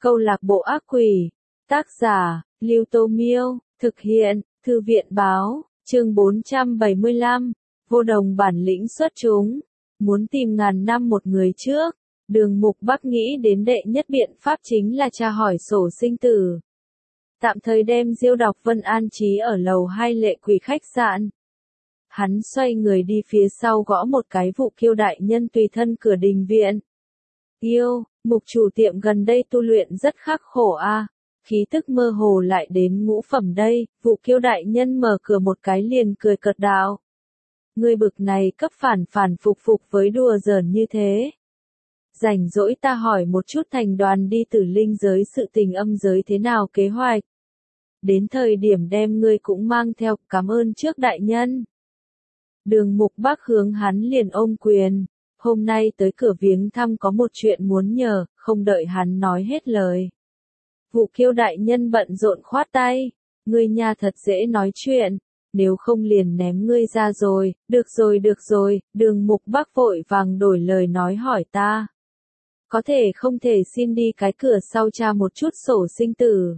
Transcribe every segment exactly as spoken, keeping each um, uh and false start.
Câu lạc bộ ác quỷ. Tác giả, Lưu Tô Miêu. Thực hiện, Thư viện Báo. Chương bốn trăm bảy mươi lăm. Vô đồng bản lĩnh xuất chúng. Muốn tìm ngàn năm một người trước. Đường Mục Bắc nghĩ đến đệ nhất biện pháp chính là tra hỏi sổ sinh tử. Tạm thời đem Diêu Đọc Vân an trí ở lầu hai Lệ Quỷ khách sạn. Hắn xoay người đi phía sau gõ một cái Vụ Kiêu đại nhân tùy thân cửa đình viện. Yêu, Mục chủ tiệm gần đây tu luyện rất khắc khổ a, à. Khí tức mơ hồ lại đến ngũ phẩm đây. Vụ Kiêu đại nhân mở cửa một cái liền cười cợt đạo. Ngươi bực này cấp phản phản phục phục với đùa giỡn như thế. Rảnh rỗi ta hỏi một chút thành đoàn đi Tử Linh giới sự tình âm giới thế nào kế hoạch. Đến thời điểm đem ngươi cũng mang theo, cảm ơn trước đại nhân. Đường Mục Bắc hướng hắn liền ôm quyền. Hôm nay tới cửa viếng thăm có một chuyện muốn nhờ, không đợi hắn nói hết lời. Vụ Kiêu đại nhân bận rộn khoát tay. Ngươi nha thật dễ nói chuyện. Nếu không liền ném ngươi ra rồi. Được rồi được rồi. Đường Mục Bắc vội vàng đổi lời nói hỏi ta. Có thể không thể xin đi cái cửa sau tra một chút sổ sinh tử.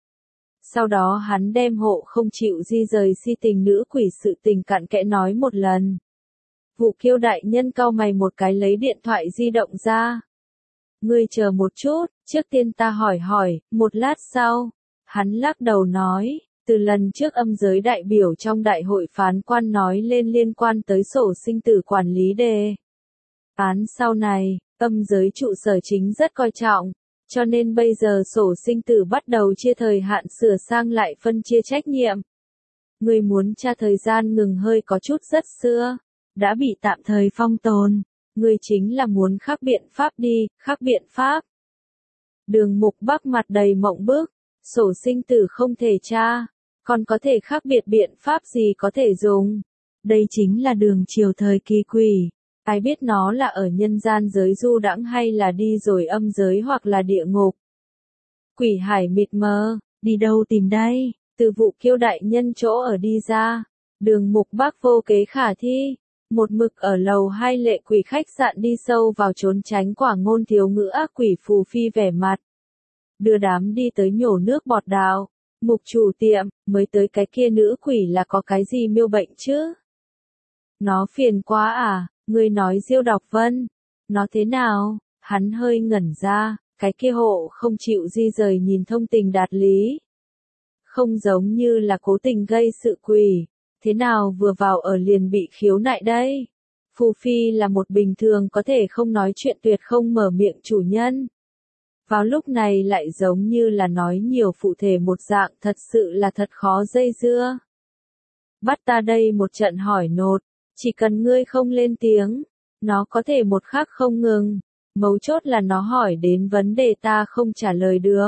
Sau đó hắn đem hộ không chịu di rời si tình nữ quỷ sự tình cặn kẽ nói một lần. Vụ Kiêu đại nhân cau mày một cái lấy điện thoại di động ra. Ngươi chờ một chút, trước tiên ta hỏi hỏi, một lát sau. Hắn lắc đầu nói, từ lần trước âm giới đại biểu trong đại hội phán quan nói lên liên quan tới sổ sinh tử quản lý đề. Án sau này, âm giới trụ sở chính rất coi trọng, cho nên bây giờ sổ sinh tử bắt đầu chia thời hạn sửa sang lại phân chia trách nhiệm. Người muốn tra thời gian ngừng hơi có chút rất xưa, đã bị tạm thời phong tồn, người chính là muốn khác biện pháp đi, khác biện pháp. Đường Mục Bắc mặt đầy mộng bức, sổ sinh tử không thể tra, còn có thể khác biệt biện pháp gì có thể dùng. Đây chính là đường triều thời kỳ quỷ. Ai biết nó là ở nhân gian giới du đãng hay là đi rồi âm giới hoặc là địa ngục. Quỷ hải mịt mờ, đi đâu tìm đây? Từ Vụ Kiêu đại nhân chỗ ở đi ra. Đường Mục Bắc vô kế khả thi. Một mực ở lầu hai Lệ Quỷ khách sạn đi sâu vào trốn tránh quả ngôn thiếu ngữ ác quỷ phù phi vẻ mặt. Đưa đám đi tới nhổ nước bọt đào. Mục chủ tiệm, mới tới cái kia nữ quỷ là có cái gì miêu bệnh chứ? Nó phiền quá à? Ngươi nói Diêu Đọc Vân, nó thế nào? Hắn hơi ngẩn ra, cái kia hộ không chịu di rời nhìn thông tình đạt lý. Không giống như là cố tình gây sự quỷ, thế nào vừa vào ở liền bị khiếu nại đây? Phù Phi là một bình thường có thể không nói chuyện tuyệt không mở miệng chủ nhân. Vào lúc này lại giống như là nói nhiều phụ thể một dạng thật sự là thật khó dây dưa. Bắt ta đây một trận hỏi nột. Chỉ cần ngươi không lên tiếng, nó có thể một khắc không ngừng, mấu chốt là nó hỏi đến vấn đề ta không trả lời được.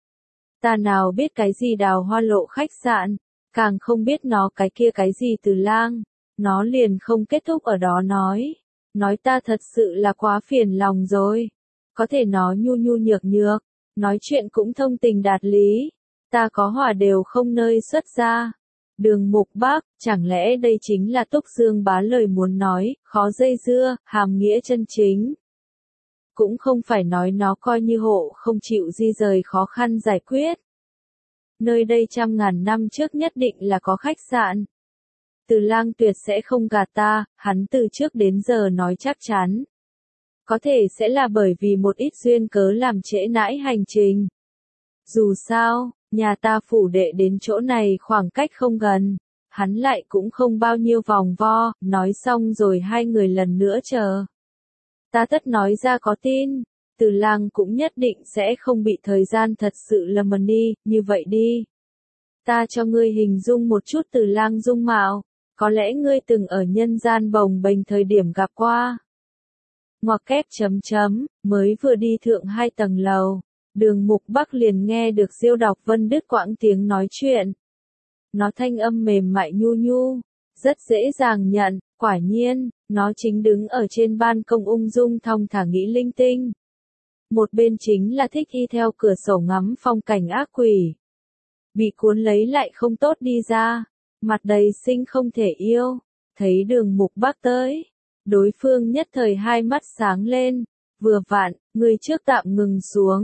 Ta nào biết cái gì Đào Hoa Lộ khách sạn, càng không biết nó cái kia cái gì Từ Lang, nó liền không kết thúc ở đó nói, nói ta thật sự là quá phiền lòng rồi, có thể nó nhu nhu nhược nhược, nói chuyện cũng thông tình đạt lý, ta có hỏa đều không nơi xuất ra. Đường Mục Bắc, chẳng lẽ đây chính là Túc Dương Bá lời muốn nói, khó dây dưa, hàm nghĩa chân chính. Cũng không phải nói nó coi như hộ không chịu di rời khó khăn giải quyết. Nơi đây trăm ngàn năm trước nhất định là có khách sạn. Từ Lang tuyệt sẽ không gạt ta, hắn từ trước đến giờ nói chắc chắn. Có thể sẽ là bởi vì một ít duyên cớ làm trễ nãi hành trình. Dù sao, nhà ta phủ đệ đến chỗ này khoảng cách không gần, hắn lại cũng không bao nhiêu vòng vo, nói xong rồi hai người lần nữa chờ. Ta tất nói ra có tin, Từ Lang cũng nhất định sẽ không bị thời gian thật sự lầm đi, như vậy đi. Ta cho ngươi hình dung một chút Từ Lang dung mạo, có lẽ ngươi từng ở nhân gian bồng bềnh thời điểm gặp qua. Ngoặc kép chấm chấm, mới vừa đi thượng hai tầng lầu. Đường Mục Bắc liền nghe được Diêu Đọc Vân đứt quãng tiếng nói chuyện. Nó thanh âm mềm mại nhu nhu, rất dễ dàng nhận, quả nhiên, nó chính đứng ở trên ban công ung dung thong thả nghĩ linh tinh. Một bên chính là thích y theo cửa sổ ngắm phong cảnh ác quỷ. Bị cuốn lấy lại không tốt đi ra, mặt đầy sinh không thể yêu, thấy Đường Mục Bắc tới. Đối phương nhất thời hai mắt sáng lên, vừa vặn, người trước tạm ngừng xuống.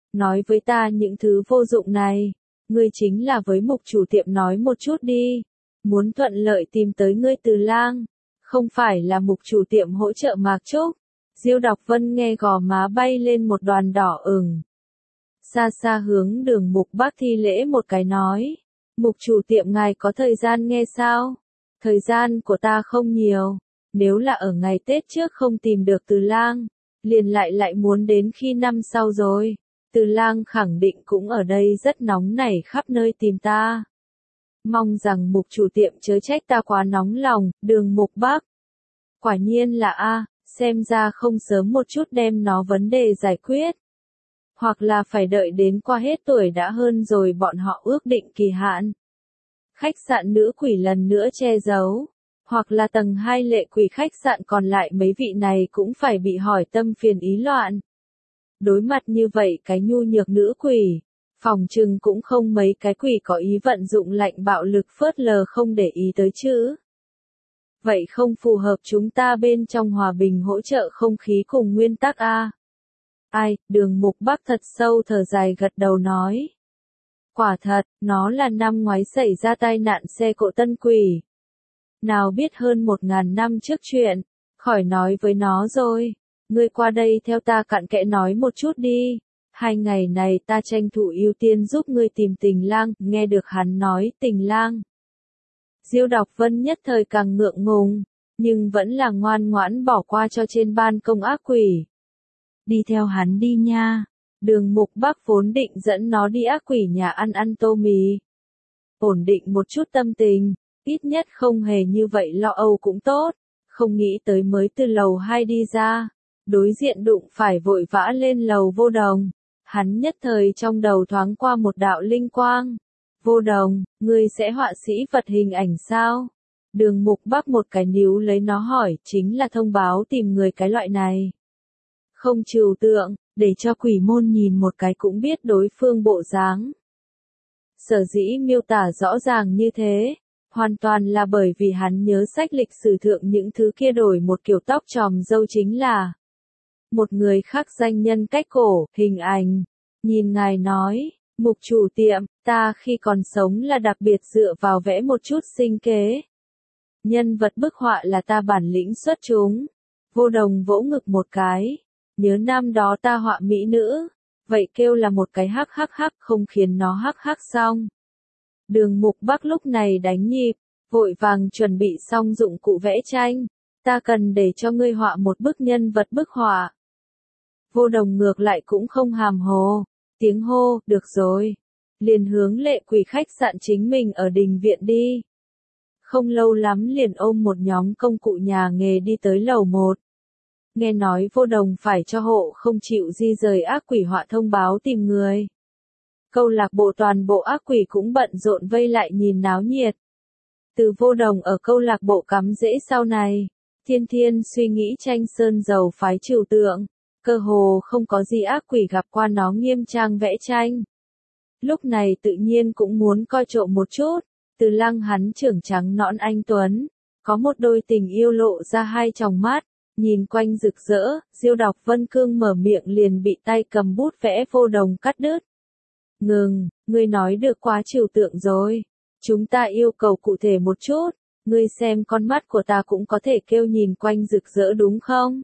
nói với ta những thứ vô dụng này. Ngươi chính là với mục chủ tiệm nói một chút đi. Muốn thuận lợi tìm tới ngươi Từ Lang. Không phải là mục chủ tiệm hỗ trợ Mạc Trúc. Diêu Đọc Vân nghe gò má bay lên một đoàn đỏ ửng. Xa xa hướng Đường Mục Bác thi lễ một cái nói. Mục chủ tiệm ngài có thời gian nghe sao? Thời gian của ta không nhiều. Nếu là ở ngày Tết trước không tìm được Từ Lang, liền lại lại muốn đến khi năm sau rồi. Từ Lang khẳng định cũng ở đây rất nóng nảy khắp nơi tìm ta. Mong rằng mục chủ tiệm chớ trách ta quá nóng lòng, Đường Mục Bác. Quả nhiên là a, xem ra không sớm một chút đem nó vấn đề giải quyết. Hoặc là phải đợi đến qua hết tuổi đã hơn rồi bọn họ ước định kỳ hạn. Khách sạn nữ quỷ lần nữa che giấu. Hoặc là tầng hai lệ quỷ khách sạn còn lại mấy vị này cũng phải bị hỏi tâm phiền ý loạn. Đối mặt như vậy cái nhu nhược nữ quỷ, phòng trừng cũng không mấy cái quỷ có ý vận dụng lạnh bạo lực phớt lờ không để ý tới chữ. Vậy không phù hợp chúng ta bên trong hòa bình hỗ trợ không khí cùng nguyên tắc a. Ai, Đường Mục Bác thật sâu thở dài gật đầu nói. Quả thật, nó là năm ngoái xảy ra tai nạn xe cộ tân quỷ. Nào biết hơn một ngàn năm trước chuyện, khỏi nói với nó rồi. Ngươi qua đây theo ta cặn kẽ nói một chút đi. Hai ngày này ta tranh thủ ưu tiên giúp ngươi tìm Tình Lang, nghe được hắn nói Tình Lang. Diêu Đọc Vân nhất thời càng ngượng ngùng, nhưng vẫn là ngoan ngoãn bỏ qua cho trên ban công ác quỷ. Đi theo hắn đi nha. Đường Mục Bác vốn định dẫn nó đi ác quỷ nhà ăn ăn tô mì. Ổn định một chút tâm tình, ít nhất không hề như vậy lo âu cũng tốt. Không nghĩ tới mới từ lầu hai đi ra, đối diện đụng phải vội vã lên lầu Vô Đồng. Hắn nhất thời trong đầu thoáng qua một đạo linh quang. Vô Đồng, ngươi sẽ họa sĩ vật hình ảnh sao? Đường Mục Bác một cái níu lấy nó hỏi, chính là thông báo tìm người cái loại này. Không trừu tượng, để cho quỷ môn nhìn một cái cũng biết đối phương bộ dáng. Sở dĩ miêu tả rõ ràng như thế, hoàn toàn là bởi vì hắn nhớ sách lịch sử thượng những thứ kia đổi một kiểu tóc tròm râu chính là một người khác danh nhân cách cổ, hình ảnh. Nhìn ngài nói, mục chủ tiệm, ta khi còn sống là đặc biệt dựa vào vẽ một chút sinh kế. Nhân vật bức họa là ta bản lĩnh xuất chúng. Vô Đồng vỗ ngực một cái. Nhớ năm đó ta họa mỹ nữ. Vậy kêu là một cái hắc hắc hắc không khiến nó hắc hắc xong. Đường Mục Bác lúc này đánh nhịp, vội vàng chuẩn bị xong dụng cụ vẽ tranh. Ta cần để cho ngươi họa một bức nhân vật bức họa. Vô Đồng ngược lại cũng không hàm hồ. Tiếng hô, được rồi. Liền hướng lệ quỷ khách sạn chính mình ở đình viện đi. Không lâu lắm liền ôm một nhóm công cụ nhà nghề đi tới lầu một. Nghe nói Vô Đồng phải cho hộ không chịu di rời ác quỷ họa thông báo tìm người. Câu lạc bộ toàn bộ ác quỷ cũng bận rộn vây lại nhìn náo nhiệt. Từ Vô Đồng ở câu lạc bộ cắm rễ sau này, thiên thiên suy nghĩ tranh sơn dầu phái trừu tượng, cơ hồ không có gì ác quỷ gặp qua nó nghiêm trang vẽ tranh. Lúc này tự nhiên cũng muốn coi trộm một chút. Từ Lăng hắn trưởng trắng nõn anh tuấn, có một đôi tình yêu lộ ra hai tròng mắt, nhìn quanh rực rỡ. Diêu Đọc Vân cương mở miệng liền bị tay cầm bút vẽ Vô Đồng cắt đứt. Ngừng, ngươi nói được quá trừu tượng rồi. Chúng ta yêu cầu cụ thể một chút. Ngươi xem con mắt của ta cũng có thể kêu nhìn quanh rực rỡ đúng không?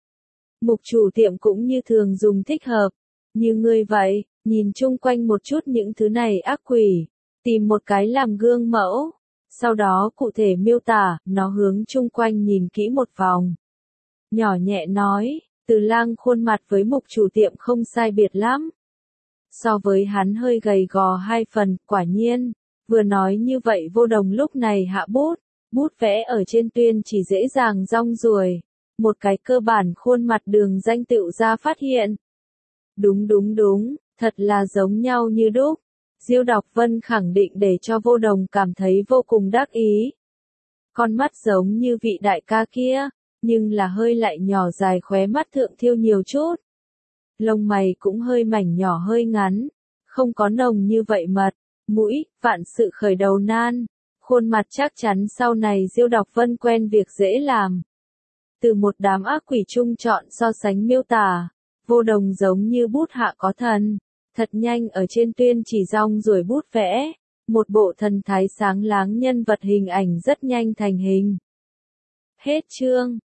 Mục chủ tiệm cũng như thường dùng thích hợp. Như ngươi vậy, nhìn chung quanh một chút những thứ này ác quỷ. Tìm một cái làm gương mẫu. Sau đó cụ thể miêu tả, nó hướng chung quanh nhìn kỹ một vòng. Nhỏ nhẹ nói, Từ Lang khuôn mặt với mục chủ tiệm không sai biệt lắm. So với hắn hơi gầy gò hai phần, quả nhiên. Vừa nói như vậy Vô Đồng lúc này hạ bút. Bút vẽ ở trên tuyên chỉ dễ dàng rong ruổi. Một cái cơ bản khuôn mặt đường danh tựu ra phát hiện. Đúng đúng đúng, thật là giống nhau như đúc. Diêu Đọc Vân khẳng định để cho Vô Đồng cảm thấy vô cùng đắc ý. Con mắt giống như vị đại ca kia, nhưng là hơi lại nhỏ dài khóe mắt thượng thiêu nhiều chút. Lông mày cũng hơi mảnh nhỏ hơi ngắn, không có nồng như vậy mật, mũi, vạn sự khởi đầu nan. Khuôn mặt chắc chắn sau này Diêu Đọc Vân quen việc dễ làm. Từ một đám ác quỷ chung chọn so sánh miêu tả, Vô Đồng giống như bút hạ có thần. Thật nhanh ở trên tuyên chỉ rong ruổi bút vẽ, một bộ thần thái sáng láng nhân vật hình ảnh rất nhanh thành hình. Hết chương.